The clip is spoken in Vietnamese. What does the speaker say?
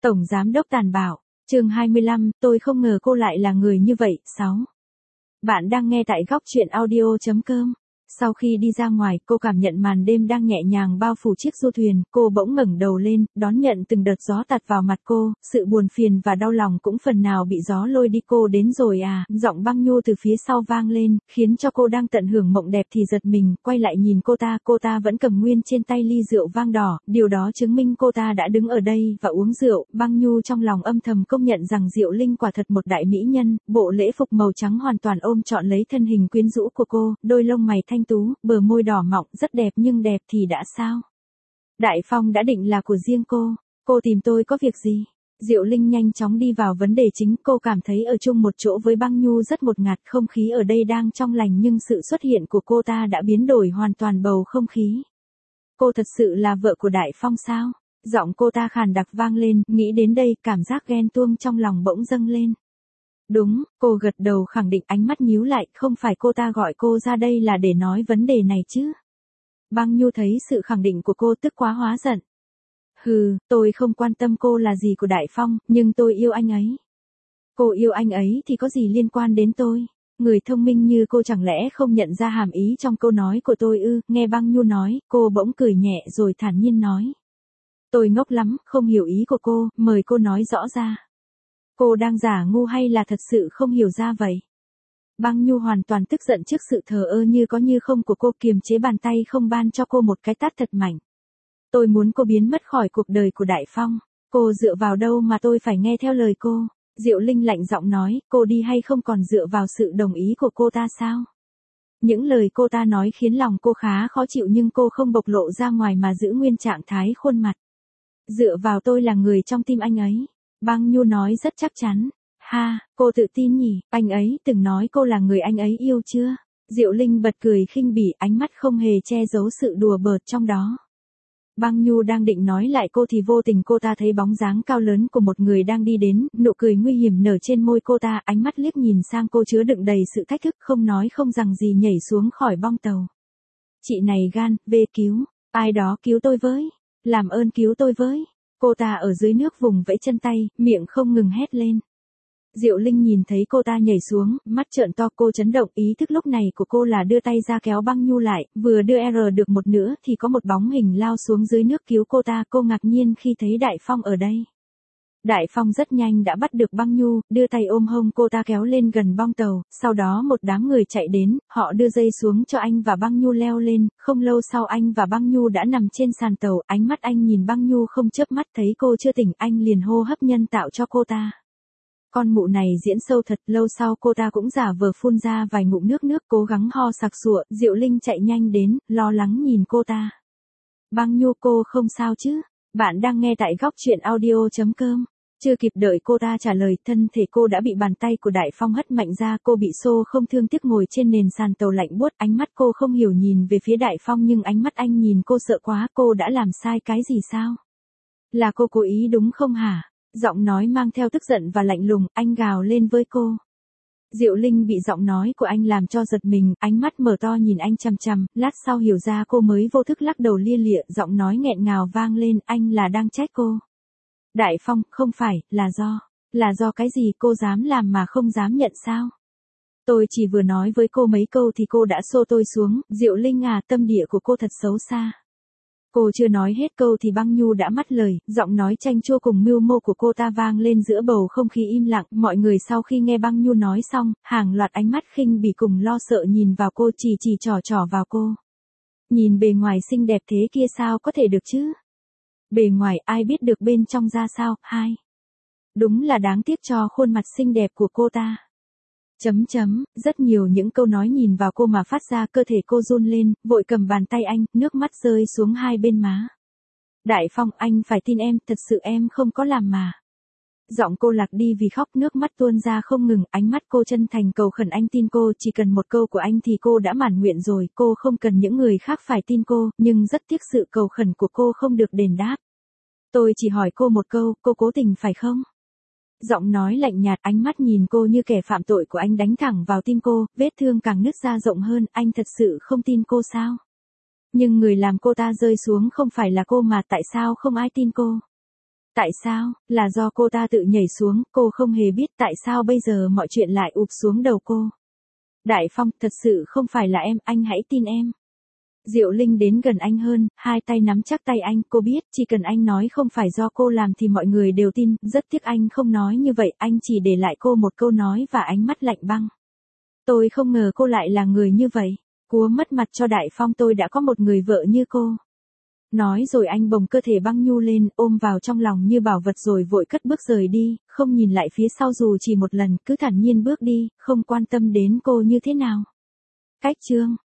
Tổng Giám đốc tàn bạo, chương 25, tôi không ngờ cô lại là người như vậy. 6. Bạn đang nghe tại góc truyện audio.com. Sau khi đi ra ngoài, cô cảm nhận màn đêm đang nhẹ nhàng bao phủ chiếc du thuyền, cô bỗng ngẩng đầu lên, đón nhận từng đợt gió tạt vào mặt cô, sự buồn phiền và đau lòng cũng phần nào bị gió lôi đi. Cô đến rồi à, giọng Băng Nhu từ phía sau vang lên, khiến cho cô đang tận hưởng mộng đẹp thì giật mình, quay lại nhìn cô ta vẫn cầm nguyên trên tay ly rượu vang đỏ, điều đó chứng minh cô ta đã đứng ở đây và uống rượu. Băng Nhu trong lòng âm thầm công nhận rằng Diệu Linh quả thật một đại mỹ nhân, bộ lễ phục màu trắng hoàn toàn ôm trọn lấy thân hình quyến rũ của cô, đôi lông mày thanh tú, bờ môi đỏ mọng, rất đẹp nhưng đẹp thì đã sao? Đại Phong đã định là của riêng cô tìm tôi có việc gì? Diệu Linh nhanh chóng đi vào vấn đề chính, cô cảm thấy ở chung một chỗ với Băng Nhu rất ngột ngạt, không khí ở đây đang trong lành nhưng sự xuất hiện của cô ta đã biến đổi hoàn toàn bầu không khí. Cô thật sự là vợ của Đại Phong sao? Giọng cô ta khàn đặc vang lên, nghĩ đến đây, cảm giác ghen tuông trong lòng bỗng dâng lên. Đúng, cô gật đầu khẳng định, ánh mắt nhíu lại, không phải cô ta gọi cô ra đây là để nói vấn đề này chứ. Băng Nhu thấy sự khẳng định của cô tức quá hóa giận. Hừ, tôi không quan tâm cô là gì của Đại Phong, nhưng tôi yêu anh ấy. Cô yêu anh ấy thì có gì liên quan đến tôi? Người thông minh như cô chẳng lẽ không nhận ra hàm ý trong câu nói của tôi ư? Nghe Băng Nhu nói, cô bỗng cười nhẹ rồi thản nhiên nói. Tôi ngốc lắm, không hiểu ý của cô, mời cô nói rõ ra. Cô đang giả ngu hay là thật sự không hiểu ra vậy? Băng Nhu hoàn toàn tức giận trước sự thờ ơ như có như không của cô, kiềm chế bàn tay không ban cho cô một cái tát thật mạnh. Tôi muốn cô biến mất khỏi cuộc đời của Đại Phong. Cô dựa vào đâu mà tôi phải nghe theo lời cô? Diệu Linh lạnh giọng nói, cô đi hay không còn dựa vào sự đồng ý của cô ta sao? Những lời cô ta nói khiến lòng cô khá khó chịu nhưng cô không bộc lộ ra ngoài mà giữ nguyên trạng thái khuôn mặt. Dựa vào tôi là người trong tim anh ấy. Băng Nhu nói rất chắc chắn. Ha, cô tự tin nhỉ, anh ấy từng nói cô là người anh ấy yêu chưa? Diệu Linh bật cười khinh bỉ, ánh mắt không hề che giấu sự đùa bợt trong đó. Băng Nhu đang định nói lại cô thì vô tình cô ta thấy bóng dáng cao lớn của một người đang đi đến, nụ cười nguy hiểm nở trên môi cô ta, ánh mắt liếc nhìn sang cô chứa đựng đầy sự thách thức, không nói không rằng gì nhảy xuống khỏi bong tàu. Chị này gan, về cứu, ai đó cứu tôi với, làm ơn cứu tôi với. Cô ta ở dưới nước vùng vẫy chân tay, miệng không ngừng hét lên. Diệu Linh nhìn thấy cô ta nhảy xuống, mắt trợn to, cô chấn động, ý thức lúc này của cô là đưa tay ra kéo Băng Nhu lại, vừa đưa được một nửa thì có một bóng hình lao xuống dưới nước cứu cô ta, cô ngạc nhiên khi thấy Đại Phong ở đây. Đại Phong rất nhanh đã bắt được Băng Nhu, đưa tay ôm hông cô ta kéo lên gần bong tàu, sau đó một đám người chạy đến, họ đưa dây xuống cho anh và Băng Nhu leo lên, không lâu sau anh và Băng Nhu đã nằm trên sàn tàu, ánh mắt anh nhìn Băng Nhu không chớp mắt, thấy cô chưa tỉnh anh liền hô hấp nhân tạo cho cô ta. Con mụ này diễn sâu thật, lâu sau cô ta cũng giả vờ phun ra vài ngụm nước cố gắng ho sặc sụa, Diệu Linh chạy nhanh đến, lo lắng nhìn cô ta. Băng Nhu, cô không sao chứ? Bạn đang nghe tại góc truyện audio.com. Chưa kịp đợi cô ta trả lời, thân thể cô đã bị bàn tay của Đại Phong hất mạnh ra, cô bị xô không thương tiếc ngồi trên nền sàn tàu lạnh buốt, ánh mắt cô không hiểu nhìn về phía Đại Phong nhưng ánh mắt anh nhìn cô sợ quá, cô đã làm sai cái gì sao? Là cô cố ý đúng không hả? Giọng nói mang theo tức giận và lạnh lùng, anh gào lên với cô. Diệu Linh bị giọng nói của anh làm cho giật mình, ánh mắt mở to nhìn anh chằm chằm, lát sau hiểu ra cô mới vô thức lắc đầu lia lịa, giọng nói nghẹn ngào vang lên, anh là đang trách cô. Đại Phong, không phải, là do cái gì cô dám làm mà không dám nhận sao? Tôi chỉ vừa nói với cô mấy câu thì cô đã xô tôi xuống, Diệu Linh à, tâm địa của cô thật xấu xa. Cô chưa nói hết câu thì Băng Nhu đã mất lời, giọng nói chanh chua cùng mưu mô của cô ta vang lên giữa bầu không khí im lặng, mọi người sau khi nghe Băng Nhu nói xong, hàng loạt ánh mắt khinh bỉ cùng lo sợ nhìn vào cô, chỉ trỏ vào cô. Nhìn bề ngoài xinh đẹp thế kia sao có thể được chứ? Bề ngoài ai biết được bên trong ra sao? Đúng là đáng tiếc cho khuôn mặt xinh đẹp của cô ta. Rất nhiều những câu nói nhìn vào cô mà phát ra, cơ thể cô run lên, vội cầm bàn tay anh, nước mắt rơi xuống hai bên má. Đại Phong, anh phải tin em, thật sự em không có làm mà. Giọng cô lạc đi vì khóc, nước mắt tuôn ra không ngừng, ánh mắt cô chân thành cầu khẩn anh tin cô, chỉ cần một câu của anh thì cô đã mãn nguyện rồi, cô không cần những người khác phải tin cô, nhưng rất tiếc sự cầu khẩn của cô không được đền đáp. Tôi chỉ hỏi cô một câu, cô cố tình phải không? Giọng nói lạnh nhạt, ánh mắt nhìn cô như kẻ phạm tội của anh đánh thẳng vào tim cô, vết thương càng nứt ra rộng hơn, anh thật sự không tin cô sao? Nhưng người làm cô ta rơi xuống không phải là cô mà tại sao không ai tin cô? Tại sao, là do cô ta tự nhảy xuống, cô không hề biết tại sao bây giờ mọi chuyện lại ụp xuống đầu cô. Đại Phong, thật sự không phải là em, anh hãy tin em. Diệu Linh đến gần anh hơn, hai tay nắm chắc tay anh, cô biết, chỉ cần anh nói không phải do cô làm thì mọi người đều tin, rất tiếc anh không nói như vậy, anh chỉ để lại cô một câu nói và ánh mắt lạnh băng. Tôi không ngờ cô lại là người như vậy, cúa mất mặt cho Đại Phong, tôi đã có một người vợ như cô. Nói rồi anh bồng cơ thể băng nhu lên, ôm vào trong lòng như bảo vật rồi vội cất bước rời đi, không nhìn lại phía sau dù chỉ một lần, cứ thản nhiên bước đi, không quan tâm đến cô như thế nào. Cách chương